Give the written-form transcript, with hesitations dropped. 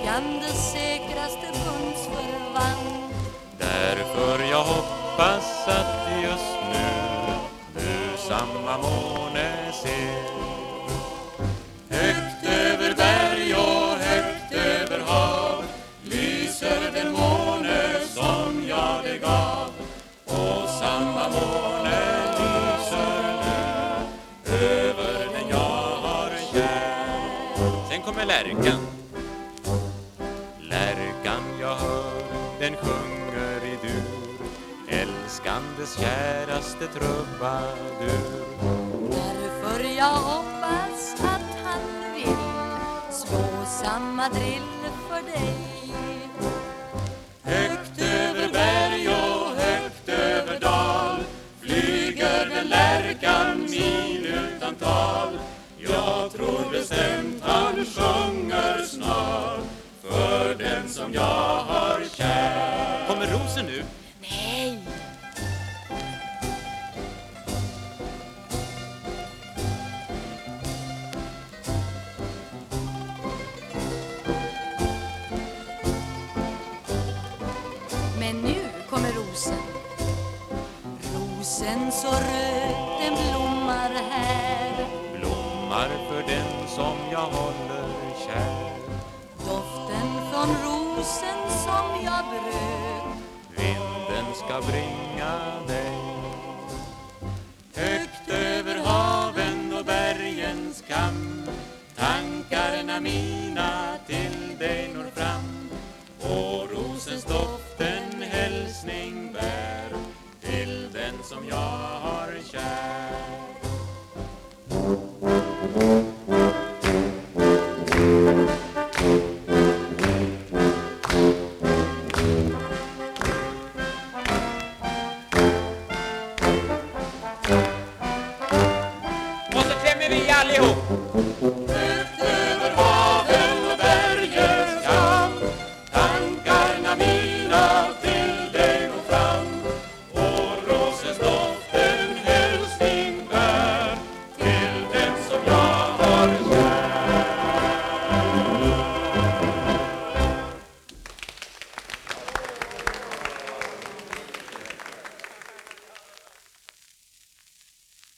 lärkan det säkraste bundsförvant. Därför jag hoppas att just nu du samma måne ser. Högt över berg och högt över hav lyser den måne som jag dig gav. Och samma måne lyser nu över den jag har kär. Sen kommer lärkan. Lärkan jag hör, den sjunger i dur, älskandes käraste trubadur. Därför jag hoppas att han vill slå samma drill för dig. Högt över berg och högt över dal flyger den lärkan mil utan tal. Jag tror bestämt han sjunger snart för den som jag har kär. Kommer rosen nu? Nej! Men nu kommer rosen. Rosen så röd, den blommar här. Blommar för den som jag håller kär. Doften från rosen som jag bröt. Vinden ska bringa dig. Högt över haven och bergens kam tankarna mina till dig når fram. Och rosens doft en hälsning bär till den som jag har kär. Och så klämmer vi allihop.